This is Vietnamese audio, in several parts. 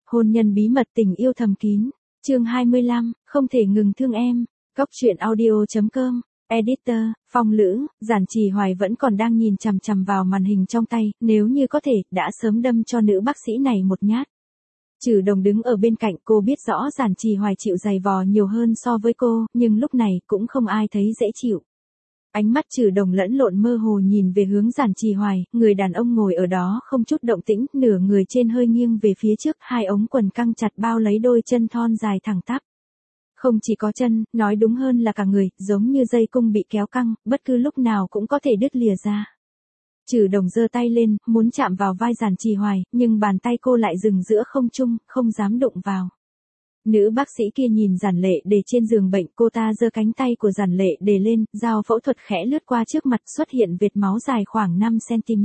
Hôn nhân bí mật tình yêu thầm kín. Chương 25, không thể ngừng thương em. Góc truyện audio.com. Editor, Phong Lữ, Giản Trì Hoài vẫn còn đang nhìn chằm chằm vào màn hình trong tay, nếu như có thể, đã sớm đâm cho nữ bác sĩ này một nhát. Trừ Đồng đứng ở bên cạnh, cô biết rõ Giản Trì Hoài chịu giày vò nhiều hơn so với cô, nhưng lúc này cũng không ai thấy dễ chịu. Ánh mắt Trừ Đồng lẫn lộn mơ hồ nhìn về hướng Giản Trì Hoài, người đàn ông ngồi ở đó không chút động tĩnh, nửa người trên hơi nghiêng về phía trước, hai ống quần căng chặt bao lấy đôi chân thon dài thẳng tắp. Không chỉ có chân, nói đúng hơn là cả người, giống như dây cung bị kéo căng, bất cứ lúc nào cũng có thể đứt lìa ra. Trừ Đồng giơ tay lên, muốn chạm vào vai Giản Trì Hoài, nhưng bàn tay cô lại dừng giữa không trung, không dám đụng vào. Nữ bác sĩ kia nhìn Giản Lệ Đề trên giường bệnh, cô ta giơ cánh tay của Giản Lệ Đề lên, dao phẫu thuật khẽ lướt qua trước mặt, xuất hiện vệt máu dài khoảng 5 cm.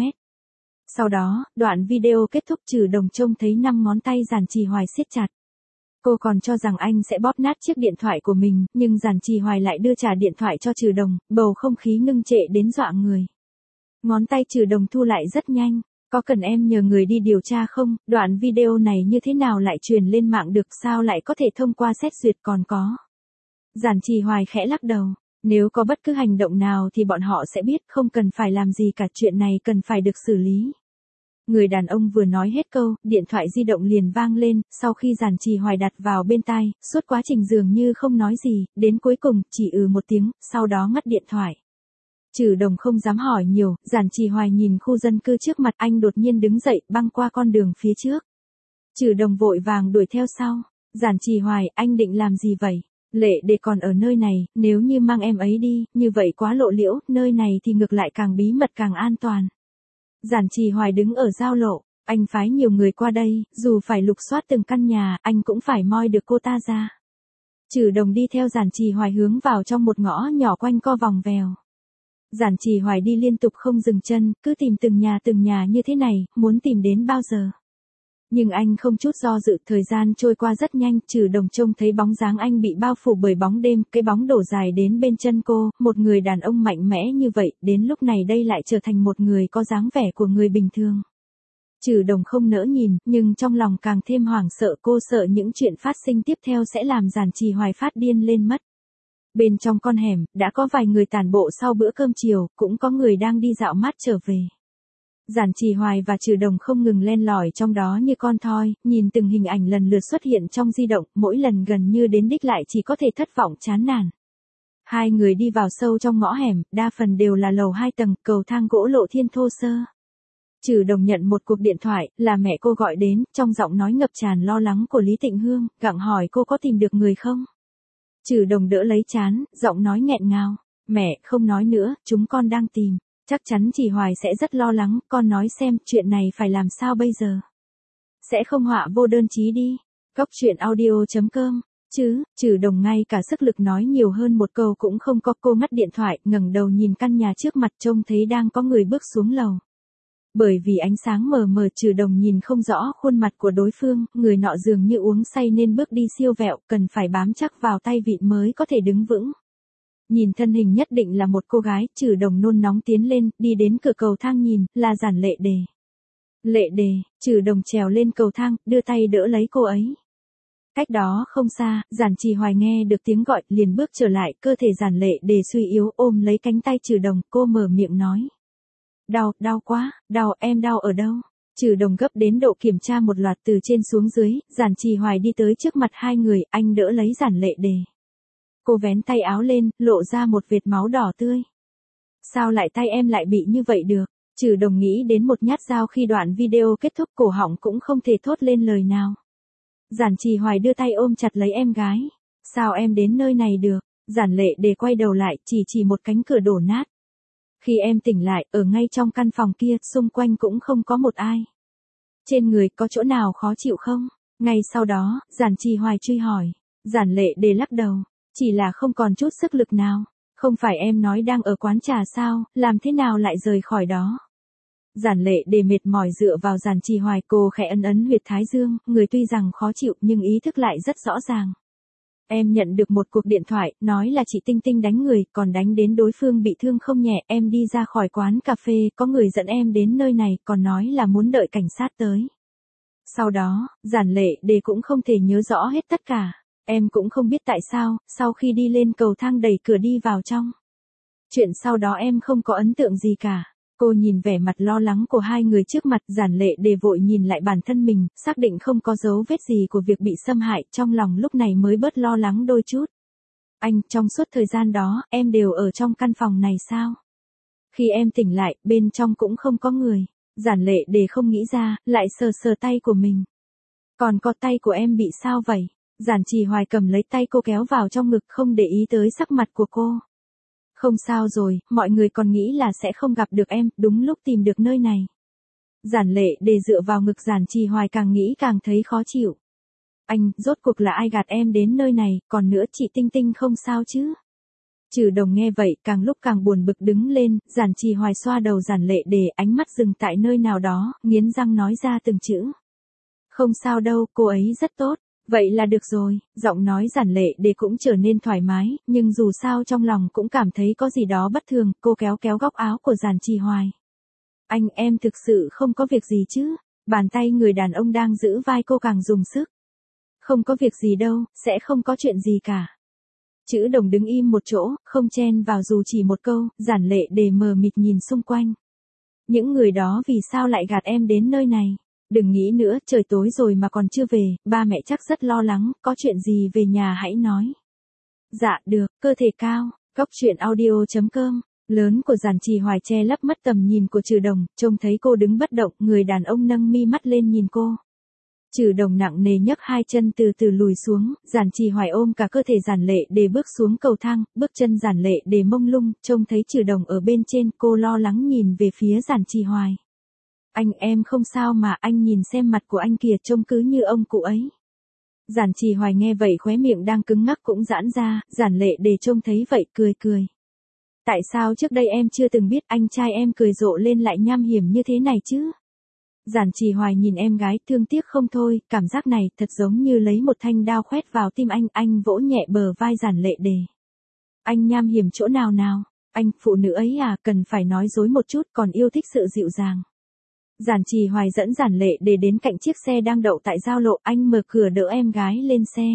Sau đó, đoạn video kết thúc, Trừ Đồng trông thấy 5 ngón tay Giản Trì Hoài siết chặt. Cô còn cho rằng anh sẽ bóp nát chiếc điện thoại của mình, nhưng Giản Trì Hoài lại đưa trả điện thoại cho Trừ Đồng, bầu không khí ngưng trệ đến dọa người. Ngón tay Trừ Đồng thu lại rất nhanh. Có cần em nhờ người đi điều tra không? Đoạn video này như thế nào lại truyền lên mạng được, sao lại có thể thông qua xét duyệt còn có? Giản Trì Hoài khẽ lắc đầu. Nếu có bất cứ hành động nào thì bọn họ sẽ biết, không cần phải làm gì cả, chuyện này cần phải được xử lý. Người đàn ông vừa nói hết câu, điện thoại di động liền vang lên, sau khi Giản Trì Hoài đặt vào bên tai, suốt quá trình dường như không nói gì, đến cuối cùng, chỉ một tiếng, sau đó ngắt điện thoại. Trừ Đồng không dám hỏi nhiều, Giản Trì Hoài nhìn khu dân cư trước mặt, anh đột nhiên đứng dậy, băng qua con đường phía trước. Trừ Đồng vội vàng đuổi theo sau. Giản Trì Hoài, anh định làm gì vậy? Lệ Đề còn ở nơi này, nếu như mang em ấy đi, như vậy quá lộ liễu, nơi này thì ngược lại càng bí mật càng an toàn. Giản Trì Hoài đứng ở giao lộ, anh phái nhiều người qua đây, dù phải lục soát từng căn nhà, anh cũng phải moi được cô ta ra. Trừ Đồng đi theo Giản Trì Hoài hướng vào trong một ngõ nhỏ quanh co vòng vèo. Giản Trì Hoài đi liên tục không dừng chân, cứ tìm từng nhà như thế này, muốn tìm đến bao giờ. Nhưng anh không chút do dự, thời gian trôi qua rất nhanh, Trừ Đồng trông thấy bóng dáng anh bị bao phủ bởi bóng đêm, cái bóng đổ dài đến bên chân cô, một người đàn ông mạnh mẽ như vậy, đến lúc này đây lại trở thành một người có dáng vẻ của người bình thường. Trừ Đồng không nỡ nhìn, nhưng trong lòng càng thêm hoảng sợ, cô sợ những chuyện phát sinh tiếp theo sẽ làm Giản Trì Hoài phát điên lên mất. Bên trong con hẻm, đã có vài người tản bộ sau bữa cơm chiều, cũng có người đang đi dạo mát trở về. Giản Trì Hoài và Trừ Đồng không ngừng len lỏi trong đó như con thoi, nhìn từng hình ảnh lần lượt xuất hiện trong di động, mỗi lần gần như đến đích lại chỉ có thể thất vọng chán nản. Hai người đi vào sâu trong ngõ hẻm, đa phần đều là lầu 2 tầng, cầu thang gỗ lộ thiên thô sơ. Trừ Đồng nhận một cuộc điện thoại, là mẹ cô gọi đến, trong giọng nói ngập tràn lo lắng của Lý Tịnh Hương, gặng hỏi cô có tìm được người không? Trừ Đồng đỡ lấy trán, giọng nói nghẹn ngào. Mẹ, không nói nữa, chúng con đang tìm. Chắc chắn Trì Hoài sẽ rất lo lắng, con nói xem, chuyện này phải làm sao bây giờ? Sẽ không họa vô đơn chí đi. Góc truyện audio.com. Trừ Đồng ngay cả sức lực nói nhiều hơn một câu cũng không có, cô ngắt điện thoại, ngẩng đầu nhìn căn nhà trước mặt, trông thấy đang có người bước xuống lầu. Bởi vì ánh sáng mờ mờ, Trừ Đồng nhìn không rõ khuôn mặt của đối phương, người nọ dường như uống say nên bước đi siêu vẹo, cần phải bám chắc vào tay vịn mới có thể đứng vững. Nhìn thân hình nhất định là một cô gái, Trừ Đồng nôn nóng tiến lên, đi đến cửa cầu thang nhìn, là Giản Lệ Đề. Lệ Đề, Trừ Đồng trèo lên cầu thang, đưa tay đỡ lấy cô ấy. Cách đó không xa, Giản Trì Hoài nghe được tiếng gọi, liền bước trở lại, cơ thể Giản Lệ Đề suy yếu ôm lấy cánh tay Trừ Đồng, cô mở miệng nói. Đau quá, em đau ở đâu? Trừ Đồng gấp đến độ kiểm tra một loạt từ trên xuống dưới, Giản Trì Hoài đi tới trước mặt hai người, anh đỡ lấy Giản Lệ Đề. Cô vén tay áo lên, lộ ra một vệt máu đỏ tươi. Sao lại tay em lại bị như vậy được? Trừ Đồng nghĩ đến một nhát dao khi đoạn video kết thúc, cổ họng cũng không thể thốt lên lời nào. Giản Trì Hoài đưa tay ôm chặt lấy em gái. Sao em đến nơi này được? Giản Lệ Đề quay đầu lại, chỉ một cánh cửa đổ nát. Khi em tỉnh lại, ở ngay trong căn phòng kia, xung quanh cũng không có một ai. Trên người có chỗ nào khó chịu không? Ngay sau đó, Giản Trì Hoài truy hỏi. Giản Lệ Đề lắc đầu. Chỉ là không còn chút sức lực nào. Không phải em nói đang ở quán trà sao, làm thế nào lại rời khỏi đó? Giản Lệ Đề mệt mỏi dựa vào Giản Trì Hoài, cô khẽ ấn huyệt thái dương, người tuy rằng khó chịu nhưng ý thức lại rất rõ ràng. Em nhận được một cuộc điện thoại, nói là chị Tinh Tinh đánh người, còn đánh đến đối phương bị thương không nhẹ, em đi ra khỏi quán cà phê, có người dẫn em đến nơi này, còn nói là muốn đợi cảnh sát tới. Sau đó, Giản Lệ Đề cũng không thể nhớ rõ hết tất cả. Em cũng không biết tại sao, sau khi đi lên cầu thang đẩy cửa đi vào trong. Chuyện sau đó em không có ấn tượng gì cả. Cô nhìn vẻ mặt lo lắng của hai người trước mặt, Giản Lệ Đề vội nhìn lại bản thân mình, xác định không có dấu vết gì của việc bị xâm hại, trong lòng lúc này mới bớt lo lắng đôi chút. Anh, trong suốt thời gian đó, em đều ở trong căn phòng này sao? Khi em tỉnh lại, bên trong cũng không có người. Giản Lệ Đề không nghĩ ra, lại sờ sờ tay của mình. Còn có tay của em bị sao vậy? Giản Trì Hoài cầm lấy tay cô kéo vào trong ngực, không để ý tới sắc mặt của cô. Không sao rồi, mọi người còn nghĩ là sẽ không gặp được em, đúng lúc tìm được nơi này. Giản Lệ Đề dựa vào ngực Giản Trì Hoài, càng nghĩ càng thấy khó chịu. Anh, rốt cuộc là ai gạt em đến nơi này, còn nữa chị Tinh Tinh không sao chứ? Trừ Đồng nghe vậy, càng lúc càng buồn bực đứng lên, Giản Trì Hoài xoa đầu Giản Lệ Đề, ánh mắt dừng tại nơi nào đó, nghiến răng nói ra từng chữ. Không sao đâu, cô ấy rất tốt. Vậy là được rồi, giọng nói Giản Lệ Đề cũng trở nên thoải mái, nhưng dù sao trong lòng cũng cảm thấy có gì đó bất thường, cô kéo kéo góc áo của Giản Trì Hoài. Anh, em thực sự không có việc gì chứ? Bàn tay người đàn ông đang giữ vai cô càng dùng sức. Không có việc gì đâu, sẽ không có chuyện gì cả. Trữ Đồng đứng im một chỗ, không chen vào dù chỉ một câu, Giản Lệ Đề mờ mịt nhìn xung quanh. Những người đó vì sao lại gạt em đến nơi này? Đừng nghĩ nữa, trời tối rồi mà còn chưa về, ba mẹ chắc rất lo lắng, có chuyện gì về nhà hãy nói. Dạ được, cơ thể cao, góc truyện audio.com. Lớn của Giản Trì Hoài che lấp mất tầm nhìn của Trừ Đồng, trông thấy cô đứng bất động, người đàn ông nâng mi mắt lên nhìn cô. Trừ Đồng nặng nề nhấc hai chân từ từ lùi xuống, Giản Trì Hoài ôm cả cơ thể Giản Lệ Đề bước xuống cầu thang, bước chân Giản Lệ Đề mông lung, trông thấy Trừ Đồng ở bên trên, cô lo lắng nhìn về phía Giản Trì Hoài. Anh, em không sao mà, anh nhìn xem mặt của anh kìa, trông cứ như ông cụ ấy. Giản Trì Hoài nghe vậy khóe miệng đang cứng ngắc cũng giãn ra, Giản Lệ Đề trông thấy vậy cười cười. Tại sao trước đây em chưa từng biết anh trai em cười rộ lên lại nham hiểm như thế này chứ? Giản Trì Hoài nhìn em gái thương tiếc không thôi, cảm giác này thật giống như lấy một thanh đao khoét vào tim anh vỗ nhẹ bờ vai Giản Lệ Đề. Anh nham hiểm chỗ nào nào? Anh, phụ nữ ấy à, cần phải nói dối một chút, còn yêu thích sự dịu dàng. Giản Trì Hoài dẫn Giản Lệ Đề đến cạnh chiếc xe đang đậu tại giao lộ, anh mở cửa đỡ em gái lên xe.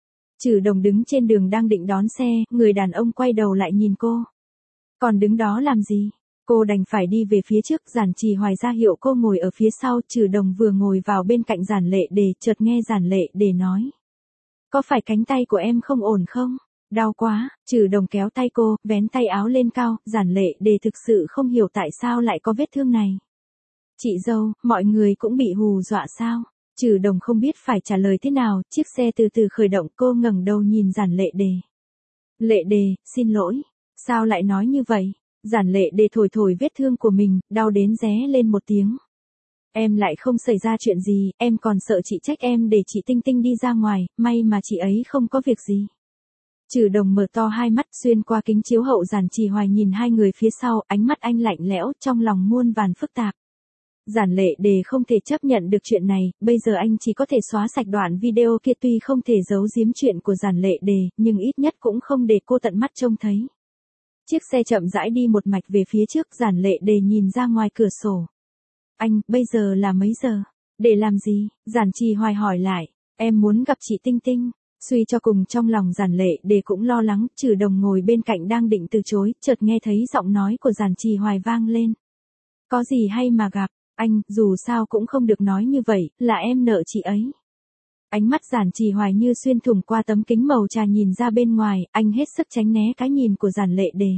Trừ Đồng đứng trên đường đang định đón xe, người đàn ông quay đầu lại nhìn cô. Còn đứng đó làm gì? Cô đành phải đi về phía trước, Giản Trì Hoài ra hiệu cô ngồi ở phía sau, Trừ Đồng vừa ngồi vào bên cạnh Giản Lệ Đề, chợt nghe Giản Lệ Đề nói. Có phải cánh tay của em không ổn không? Đau quá, Trừ Đồng kéo tay cô, vén tay áo lên cao, Giản Lệ Đề thực sự không hiểu tại sao lại có vết thương này. Chị dâu, mọi người cũng bị hù dọa sao? Trừ Đồng không biết phải trả lời thế nào, chiếc xe từ từ khởi động, cô ngẩng đầu nhìn Giản Lệ Đề. Lệ Đề, xin lỗi. Sao lại nói như vậy? Giản Lệ Đề thổi thổi vết thương của mình, đau đến ré lên một tiếng. Em lại không xảy ra chuyện gì, em còn sợ chị trách em để chị Tinh Tinh đi ra ngoài, may mà chị ấy không có việc gì. Trừ Đồng mở to hai mắt xuyên qua kính chiếu hậu, Giản Trì Hoài nhìn hai người phía sau, ánh mắt anh lạnh lẽo, trong lòng muôn vàn phức tạp. Giản Lệ Đề không thể chấp nhận được chuyện này, bây giờ anh chỉ có thể xóa sạch đoạn video kia, tuy không thể giấu giếm chuyện của Giản Lệ Đề, nhưng ít nhất cũng không để cô tận mắt trông thấy. Chiếc xe chậm rãi đi một mạch về phía trước, Giản Lệ Đề nhìn ra ngoài cửa sổ. Anh, bây giờ là mấy giờ? Để làm gì? Giản Trì Hoài hỏi lại. Em muốn gặp chị Tinh Tinh. Suy cho cùng trong lòng Giản Lệ Đề cũng lo lắng, Trừ Đồng ngồi bên cạnh đang định từ chối, chợt nghe thấy giọng nói của Giản Trì Hoài vang lên. Có gì hay mà gặp? Anh, dù sao cũng không được nói như vậy, là em nợ chị ấy. Ánh mắt Giản Trì Hoài như xuyên thủng qua tấm kính màu trà nhìn ra bên ngoài, anh hết sức tránh né cái nhìn của Giản Lệ Đề.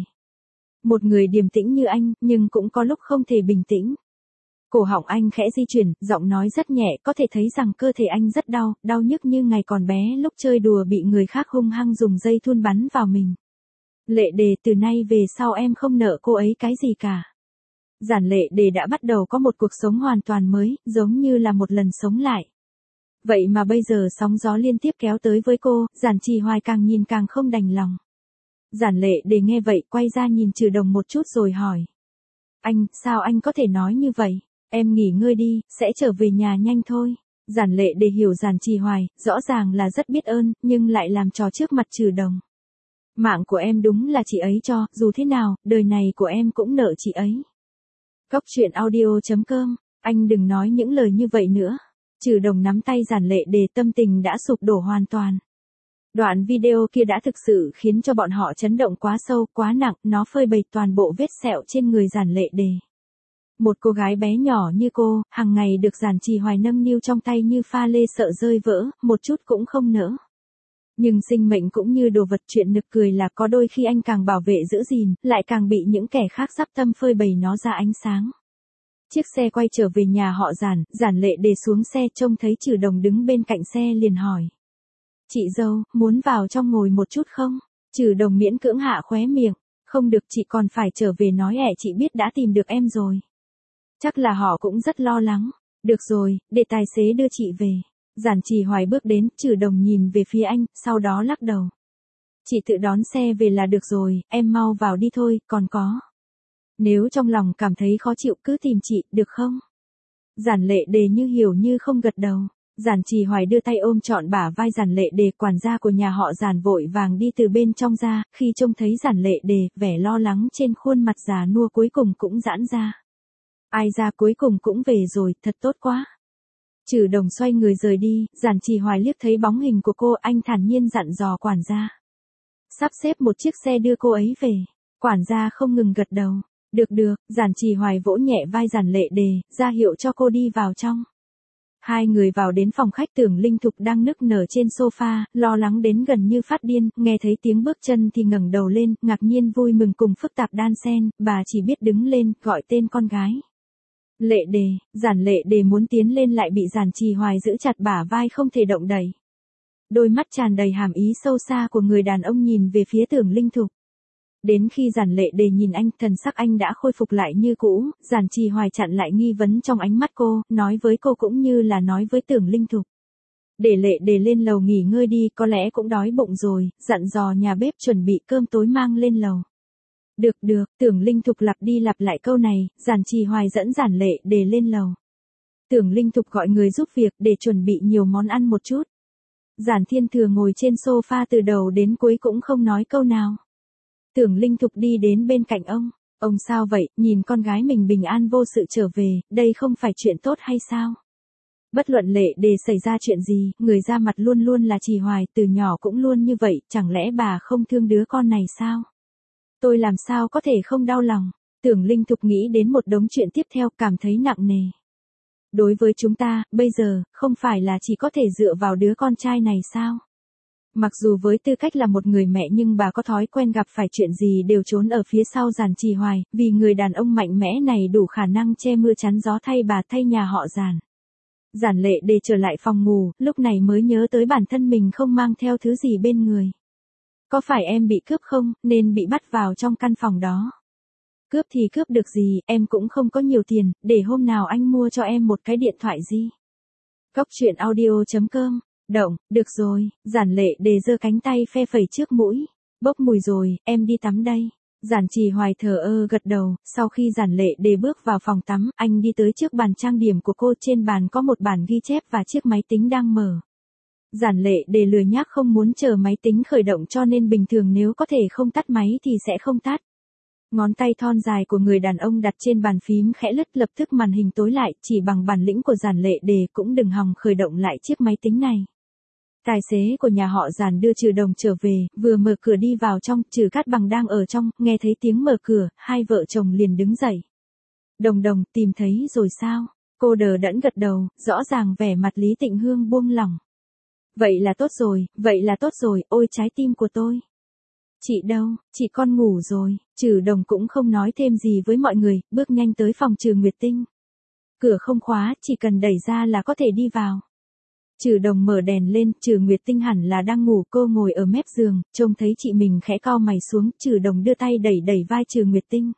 Một người điềm tĩnh như anh, nhưng cũng có lúc không thể bình tĩnh. Cổ họng anh khẽ di chuyển, giọng nói rất nhẹ, có thể thấy rằng cơ thể anh rất đau, đau nhức như ngày còn bé lúc chơi đùa bị người khác hung hăng dùng dây thun bắn vào mình. Lệ Đề, từ nay về sau em không nợ cô ấy cái gì cả. Giản Lệ Đề đã bắt đầu có một cuộc sống hoàn toàn mới, giống như là một lần sống lại. Vậy mà bây giờ sóng gió liên tiếp kéo tới với cô, Giản Trì Hoài càng nhìn càng không đành lòng. Giản Lệ Đề nghe vậy, quay ra nhìn Trừ Đồng một chút rồi hỏi. Anh, sao anh có thể nói như vậy? Em nghỉ ngơi đi, sẽ trở về nhà nhanh thôi. Giản Lệ Đề hiểu Giản Trì Hoài, rõ ràng là rất biết ơn, nhưng lại làm trò trước mặt Trừ Đồng. Mạng của em đúng là chị ấy cho, dù thế nào, đời này của em cũng nợ chị ấy. Góc truyện audio.com, anh đừng nói những lời như vậy nữa. Trừ Đồng nắm tay Giản Lệ Đề, tâm tình đã sụp đổ hoàn toàn. Đoạn video kia đã thực sự khiến cho bọn họ chấn động quá sâu, quá nặng, nó phơi bày toàn bộ vết sẹo trên người Giản Lệ Đề. Một cô gái bé nhỏ như cô, hàng ngày được Giản Trì Hoài nâng niu trong tay như pha lê sợ rơi vỡ, một chút cũng không nỡ. Nhưng sinh mệnh cũng như đồ vật, chuyện nực cười là có đôi khi anh càng bảo vệ giữ gìn, lại càng bị những kẻ khác dắp tâm phơi bày nó ra ánh sáng. Chiếc xe quay trở về nhà họ Giản, Giản Lệ Đề xuống xe trông thấy Trừ Đồng đứng bên cạnh xe liền hỏi. Chị dâu, muốn vào trong ngồi một chút không? Trừ Đồng miễn cưỡng hạ khóe miệng. Không được, chị còn phải trở về nói chị biết đã tìm được em rồi. Chắc là họ cũng rất lo lắng. Được rồi, để tài xế đưa chị về. Giản Trì Hoài bước đến, Trừ Đồng nhìn về phía anh, sau đó lắc đầu. Chị tự đón xe về là được rồi, em mau vào đi thôi, còn có. Nếu trong lòng cảm thấy khó chịu cứ tìm chị, được không? Giản Lệ Đề như hiểu như không gật đầu. Giản Trì Hoài đưa tay ôm trọn bả vai Giản Lệ Đề, quản gia của nhà họ Giản vội vàng đi từ bên trong ra, khi trông thấy Giản Lệ Đề, vẻ lo lắng trên khuôn mặt già nua cuối cùng cũng giãn ra. Ai ra cuối cùng cũng về rồi, thật tốt quá. Trừ Đồng xoay người rời đi, Giản Trì Hoài liếc thấy bóng hình của cô, anh thản nhiên dặn dò quản gia. Sắp xếp một chiếc xe đưa cô ấy về. Quản gia không ngừng gật đầu. Được được, Giản Trì Hoài vỗ nhẹ vai Giản Lệ Đề, ra hiệu cho cô đi vào trong. Hai người vào đến phòng khách, Tưởng Linh Thục đang nức nở trên sofa, lo lắng đến gần như phát điên, nghe thấy tiếng bước chân thì ngẩng đầu lên, ngạc nhiên vui mừng cùng phức tạp đan xen, bà chỉ biết đứng lên, gọi tên con gái. Lệ Đề, Giản Lệ Đề muốn tiến lên lại bị Giản Trì Hoài giữ chặt bả vai không thể động đậy. Đôi mắt tràn đầy hàm ý sâu xa của người đàn ông nhìn về phía Tưởng Linh Thục. Đến khi Giản Lệ Đề nhìn anh, thần sắc anh đã khôi phục lại như cũ, Giản Trì Hoài chặn lại nghi vấn trong ánh mắt cô, nói với cô cũng như là nói với Tưởng Linh Thục. Để Lệ Đề lên lầu nghỉ ngơi đi, có lẽ cũng đói bụng rồi, dặn dò nhà bếp chuẩn bị cơm tối mang lên lầu. Được được, Tưởng Linh Thục lặp đi lặp lại câu này, Giản Trì Hoài dẫn Giản Lệ Đề lên lầu. Tưởng Linh Thục gọi người giúp việc để chuẩn bị nhiều món ăn một chút. Giản Thiên Thừa ngồi trên sofa từ đầu đến cuối cũng không nói câu nào. Tưởng Linh Thục đi đến bên cạnh ông. Ông sao vậy, nhìn con gái mình bình an vô sự trở về, đây không phải chuyện tốt hay sao? Bất luận Lệ Đề xảy ra chuyện gì, người ra mặt luôn luôn là Trì Hoài, từ nhỏ cũng luôn như vậy, chẳng lẽ bà không thương đứa con này sao? Tôi làm sao có thể không đau lòng? Tưởng Linh Thục nghĩ đến một đống chuyện tiếp theo, cảm thấy nặng nề. Đối với chúng ta, bây giờ, không phải là chỉ có thể dựa vào đứa con trai này sao? Mặc dù với tư cách là một người mẹ nhưng bà có thói quen gặp phải chuyện gì đều trốn ở phía sau Giản Trì Hoài, vì người đàn ông mạnh mẽ này đủ khả năng che mưa chắn gió thay bà, thay nhà họ Giản. Giản Lệ Đề trở lại phòng ngủ, lúc này mới nhớ tới bản thân mình không mang theo thứ gì bên người. Có phải em bị cướp không, nên bị bắt vào trong căn phòng đó? Cướp thì cướp được gì, em cũng không có nhiều tiền, để hôm nào anh mua cho em một cái điện thoại gì. Cóc truyện audio.com. Động, được rồi, Giản Lệ Đề giơ cánh tay phe phẩy trước mũi. Bốc mùi rồi, em đi tắm đây. Giản Trì Hoài thờ ơ gật đầu, sau khi Giản Lệ Đề bước vào phòng tắm, anh đi tới trước bàn trang điểm của cô, trên bàn có một bản ghi chép và chiếc máy tính đang mở. Giản Lệ Đề lười nhác không muốn chờ máy tính khởi động cho nên bình thường nếu có thể không tắt máy thì sẽ không tắt. Ngón tay thon dài của người đàn ông đặt trên bàn phím khẽ lướt, lập tức màn hình tối lại, chỉ bằng bản lĩnh của Giản Lệ Đề cũng đừng hòng khởi động lại chiếc máy tính này. Tài xế của nhà họ Giản đưa Trừ Đồng trở về, vừa mở cửa đi vào trong, Trừ Cát Bằng đang ở trong, nghe thấy tiếng mở cửa, hai vợ chồng liền đứng dậy. Đồng Đồng, tìm thấy rồi sao? Cô đờ đẫn gật đầu, rõ ràng vẻ mặt Lý Tịnh Hương buông lỏng. Vậy là tốt rồi, ôi trái tim của tôi. Chị đâu, chị con ngủ rồi. Trừ Đồng cũng không nói thêm gì với mọi người, bước nhanh tới phòng Trừ Nguyệt Tinh. Cửa không khóa, chỉ cần đẩy ra là có thể đi vào. Trừ Đồng mở đèn lên, Trừ Nguyệt Tinh hẳn là đang ngủ, cô ngồi ở mép giường, trông thấy chị mình khẽ cau mày xuống, Trừ Đồng đưa tay đẩy đẩy vai Trừ Nguyệt Tinh.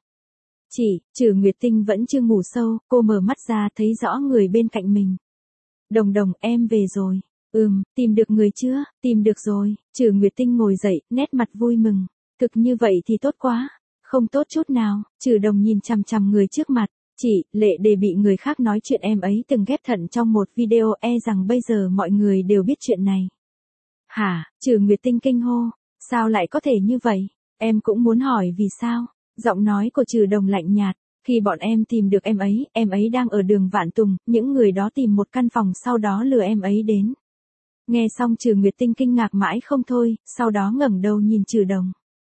Trừ Nguyệt Tinh vẫn chưa ngủ sâu, cô mở mắt ra thấy rõ người bên cạnh mình. Đồng Đồng, em về rồi. Tìm được người chưa? Tìm được rồi. Trừ Nguyệt Tinh ngồi dậy, nét mặt vui mừng. Cực như vậy thì tốt quá. Không tốt chút nào. Trừ Đồng nhìn chằm chằm người trước mặt. Chị, Lệ Đề bị người khác nói chuyện em ấy từng ghép thận trong một video, rằng bây giờ mọi người đều biết chuyện này. Hả? Trừ Nguyệt Tinh kinh hô. Sao lại có thể như vậy? Em cũng muốn hỏi vì sao? Giọng nói của Trừ Đồng lạnh nhạt. Khi bọn em tìm được em ấy đang ở đường Vạn Tùng, những người đó tìm một căn phòng sau đó lừa em ấy đến. Nghe xong Trừ Nguyệt Tinh kinh ngạc mãi không thôi, sau đó ngẩng đầu nhìn Trừ Đồng.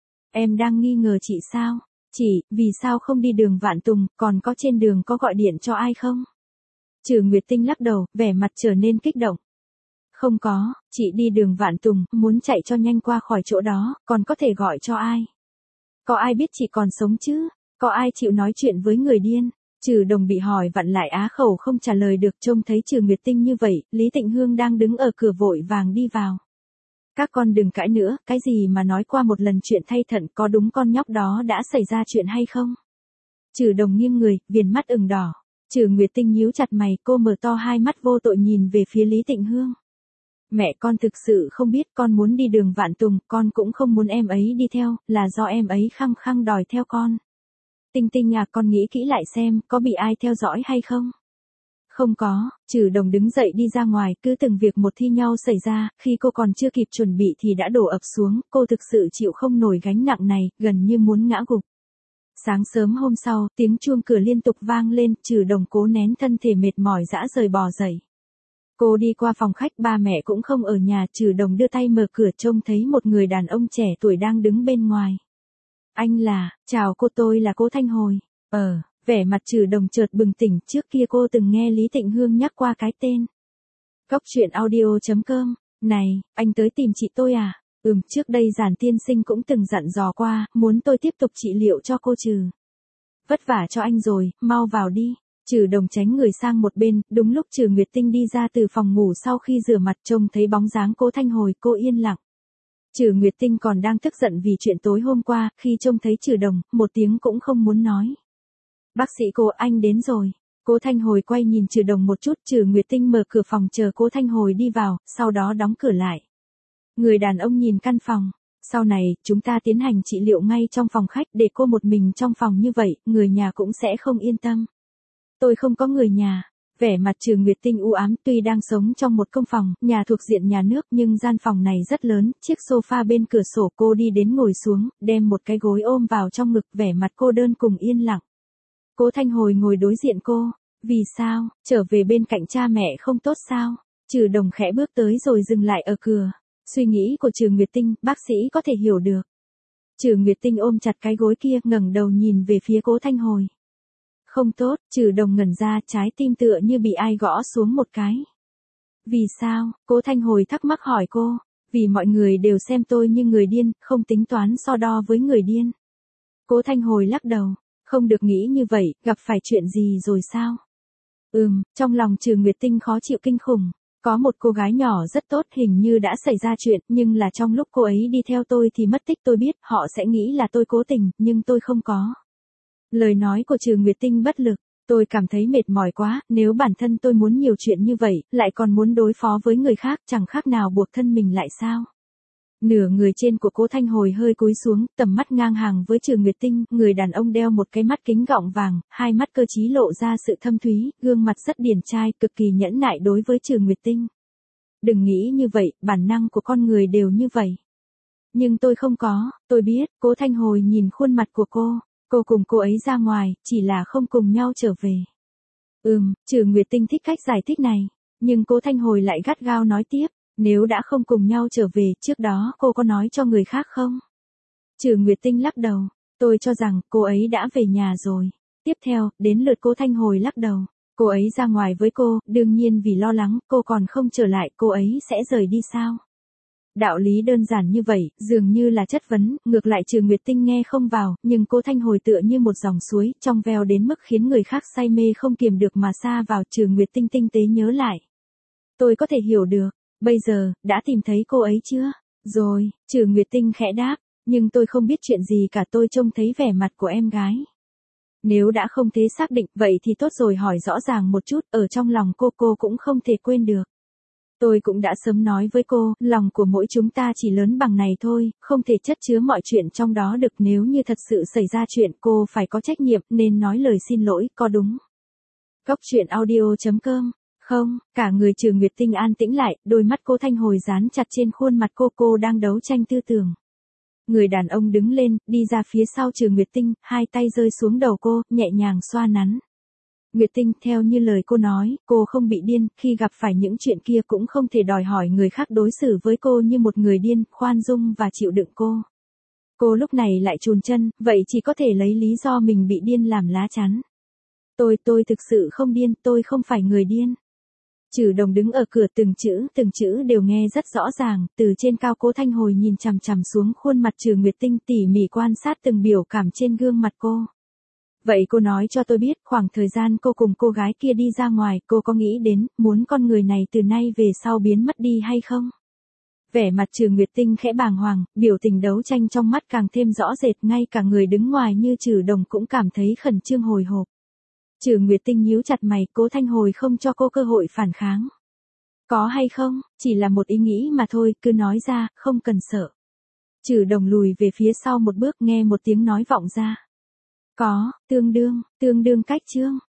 Em đang nghi ngờ chị sao? Chị, vì sao không đi đường Vạn Tùng, còn có trên đường có gọi điện cho ai không? Trừ Nguyệt Tinh lắc đầu, vẻ mặt trở nên kích động. Không có, chị đi đường Vạn Tùng, muốn chạy cho nhanh qua khỏi chỗ đó, còn có thể gọi cho ai? Có ai biết chị còn sống chứ? Có ai chịu nói chuyện với người điên? Trừ Đồng bị hỏi vặn lại á khẩu không trả lời được, trông thấy Trừ Nguyệt Tinh như vậy, Lý Tịnh Hương đang đứng ở cửa vội vàng đi vào. Các con đừng cãi nữa, cái gì mà nói qua một lần chuyện thay thận, có đúng con nhóc đó đã xảy ra chuyện hay không? Trừ Đồng nghiêng người, viền mắt ửng đỏ. Trừ Nguyệt Tinh nhíu chặt mày, cô mở to hai mắt vô tội nhìn về phía Lý Tịnh Hương. Mẹ con thực sự không biết, con muốn đi đường Vạn Tùng, con cũng không muốn em ấy đi theo, là do em ấy khăng khăng đòi theo con. Tinh Tinh à, con nghĩ kỹ lại xem, có bị ai theo dõi hay không? Không có. Trừ Đồng đứng dậy đi ra ngoài, cứ từng việc một thi nhau xảy ra, khi cô còn chưa kịp chuẩn bị thì đã đổ ập xuống, cô thực sự chịu không nổi gánh nặng này, gần như muốn ngã gục. Sáng sớm hôm sau, tiếng chuông cửa liên tục vang lên, Trừ Đồng cố nén thân thể mệt mỏi dã rời bò dậy. Cô đi qua phòng khách, ba mẹ cũng không ở nhà, Trừ Đồng đưa tay mở cửa trông thấy một người đàn ông trẻ tuổi đang đứng bên ngoài. Anh là, chào cô, tôi là cô Thanh Hồi. Vẻ mặt Trừ Đồng chợt bừng tỉnh, trước kia cô từng nghe Lý Tịnh Hương nhắc qua cái tên. Góc truyện audio.com, này, anh tới tìm chị tôi à? Trước đây Giản tiên sinh cũng từng dặn dò qua, muốn tôi tiếp tục trị liệu cho cô Trừ. Vất vả cho anh rồi, mau vào đi. Trừ Đồng tránh người sang một bên, đúng lúc Trừ Nguyệt Tinh đi ra từ phòng ngủ sau khi rửa mặt trông thấy bóng dáng cô Thanh Hồi, cô yên lặng. Trừ Nguyệt Tinh còn đang tức giận vì chuyện tối hôm qua, khi trông thấy Trừ Đồng, một tiếng cũng không muốn nói. Bác sĩ cô, anh đến rồi. Cô Thanh Hồi quay nhìn Trừ Đồng một chút, Trừ Nguyệt Tinh mở cửa phòng chờ cô Thanh Hồi đi vào, sau đó đóng cửa lại. Người đàn ông nhìn căn phòng. Sau này, chúng ta tiến hành trị liệu ngay trong phòng khách, để cô một mình trong phòng như vậy, người nhà cũng sẽ không yên tâm. Tôi không có người nhà. Vẻ mặt Trừ Nguyệt Tinh u ám, tuy đang sống trong một công phòng, nhà thuộc diện nhà nước, nhưng gian phòng này rất lớn, chiếc sofa bên cửa sổ, cô đi đến ngồi xuống, đem một cái gối ôm vào trong ngực, vẻ mặt cô đơn cùng yên lặng. Cô Thanh Hồi ngồi đối diện cô. Vì sao, trở về bên cạnh cha mẹ không tốt sao? Trừ Đồng khẽ bước tới rồi dừng lại ở cửa. Suy nghĩ của Trừ Nguyệt Tinh, bác sĩ có thể hiểu được. Trừ Nguyệt Tinh ôm chặt cái gối kia, ngẩng đầu nhìn về phía cô Thanh Hồi. Không tốt, Trừ Đồng ngẩn ra, trái tim tựa như bị ai gõ xuống một cái. Vì sao? Cô Thanh Hồi thắc mắc hỏi cô. Vì mọi người đều xem tôi như người điên, không tính toán so đo với người điên. Cô Thanh Hồi lắc đầu. Không được nghĩ như vậy, gặp phải chuyện gì rồi sao? Trong lòng Trừ Nguyệt Tinh khó chịu kinh khủng. Có một cô gái nhỏ rất tốt, hình như đã xảy ra chuyện, nhưng là trong lúc cô ấy đi theo tôi thì mất tích, tôi biết, họ sẽ nghĩ là tôi cố tình, nhưng tôi không có. Lời nói của Trừ Nguyệt Tinh bất lực. Tôi cảm thấy mệt mỏi quá, nếu bản thân tôi muốn nhiều chuyện như vậy, lại còn muốn đối phó với người khác, chẳng khác nào buộc thân mình lại sao? Nửa người trên của cô Thanh Hồi hơi cúi xuống, tầm mắt ngang hàng với Trừ Nguyệt Tinh, người đàn ông đeo một cái mắt kính gọng vàng, hai mắt cơ trí lộ ra sự thâm thúy, gương mặt rất điển trai, cực kỳ nhẫn nại đối với Trừ Nguyệt Tinh. Đừng nghĩ như vậy, bản năng của con người đều như vậy. Nhưng tôi không có, tôi biết, cô Thanh Hồi nhìn khuôn mặt của cô cùng cô ấy ra ngoài, chỉ là không cùng nhau trở về. Trừ Nguyệt Tinh thích cách giải thích này, nhưng cô Thanh Hồi lại gắt gao nói tiếp. Nếu đã không cùng nhau trở về, trước đó cô có nói cho người khác không? Trừ Nguyệt Tinh lắc đầu. Tôi cho rằng cô ấy đã về nhà rồi. Tiếp theo, đến lượt cô Thanh Hồi lắc đầu. Cô ấy ra ngoài với cô, đương nhiên vì lo lắng, cô còn không trở lại, cô ấy sẽ rời đi sao? Đạo lý đơn giản như vậy, dường như là chất vấn, ngược lại Trừ Nguyệt Tinh nghe không vào, nhưng cô Thanh Hồi tựa như một dòng suối, trong veo đến mức khiến người khác say mê không kiềm được mà sa vào. Trừ Nguyệt Tinh tinh tế nhớ lại. Tôi có thể hiểu được. Bây giờ, đã tìm thấy cô ấy chưa? Rồi, Trừ Nguyệt Tinh khẽ đáp, nhưng tôi không biết chuyện gì cả, tôi trông thấy vẻ mặt của em gái. Nếu đã không thế xác định, vậy thì tốt rồi, hỏi rõ ràng một chút, ở trong lòng cô cũng không thể quên được. Tôi cũng đã sớm nói với cô, lòng của mỗi chúng ta chỉ lớn bằng này thôi, không thể chất chứa mọi chuyện trong đó được, nếu như thật sự xảy ra chuyện cô phải có trách nhiệm, nên nói lời xin lỗi, có đúng? Góc truyện audio.com. Không, cả người Trừ Nguyệt Tinh an tĩnh lại, đôi mắt cô Thanh Hồi dán chặt trên khuôn mặt cô đang đấu tranh tư tưởng. Người đàn ông đứng lên, đi ra phía sau Trừ Nguyệt Tinh, hai tay rơi xuống đầu cô, nhẹ nhàng xoa nắn. Nguyệt Tinh, theo như lời cô nói, cô không bị điên, khi gặp phải những chuyện kia cũng không thể đòi hỏi người khác đối xử với cô như một người điên, khoan dung và chịu đựng cô. Cô lúc này lại chùn chân, vậy chỉ có thể lấy lý do mình bị điên làm lá chắn. Tôi thực sự không điên, tôi không phải người điên. Trừ Đồng đứng ở cửa, từng chữ đều nghe rất rõ ràng, từ trên cao Cố Thanh Hồi nhìn chằm chằm xuống khuôn mặt Trừ Nguyệt Tinh, tỉ mỉ quan sát từng biểu cảm trên gương mặt cô. Vậy cô nói cho tôi biết, khoảng thời gian cô cùng cô gái kia đi ra ngoài, cô có nghĩ đến, muốn con người này từ nay về sau biến mất đi hay không? Vẻ mặt Trừ Nguyệt Tinh khẽ bàng hoàng, biểu tình đấu tranh trong mắt càng thêm rõ rệt, ngay cả người đứng ngoài như Trừ Đồng cũng cảm thấy khẩn trương hồi hộp. Trừ Nguyệt Tinh nhíu chặt mày, Cố Thanh Hồi không cho cô cơ hội phản kháng. Có hay không, chỉ là một ý nghĩ mà thôi, cứ nói ra, không cần sợ. Trừ Đồng lùi về phía sau một bước, nghe một tiếng nói vọng ra. Có, tương đương cách Trương.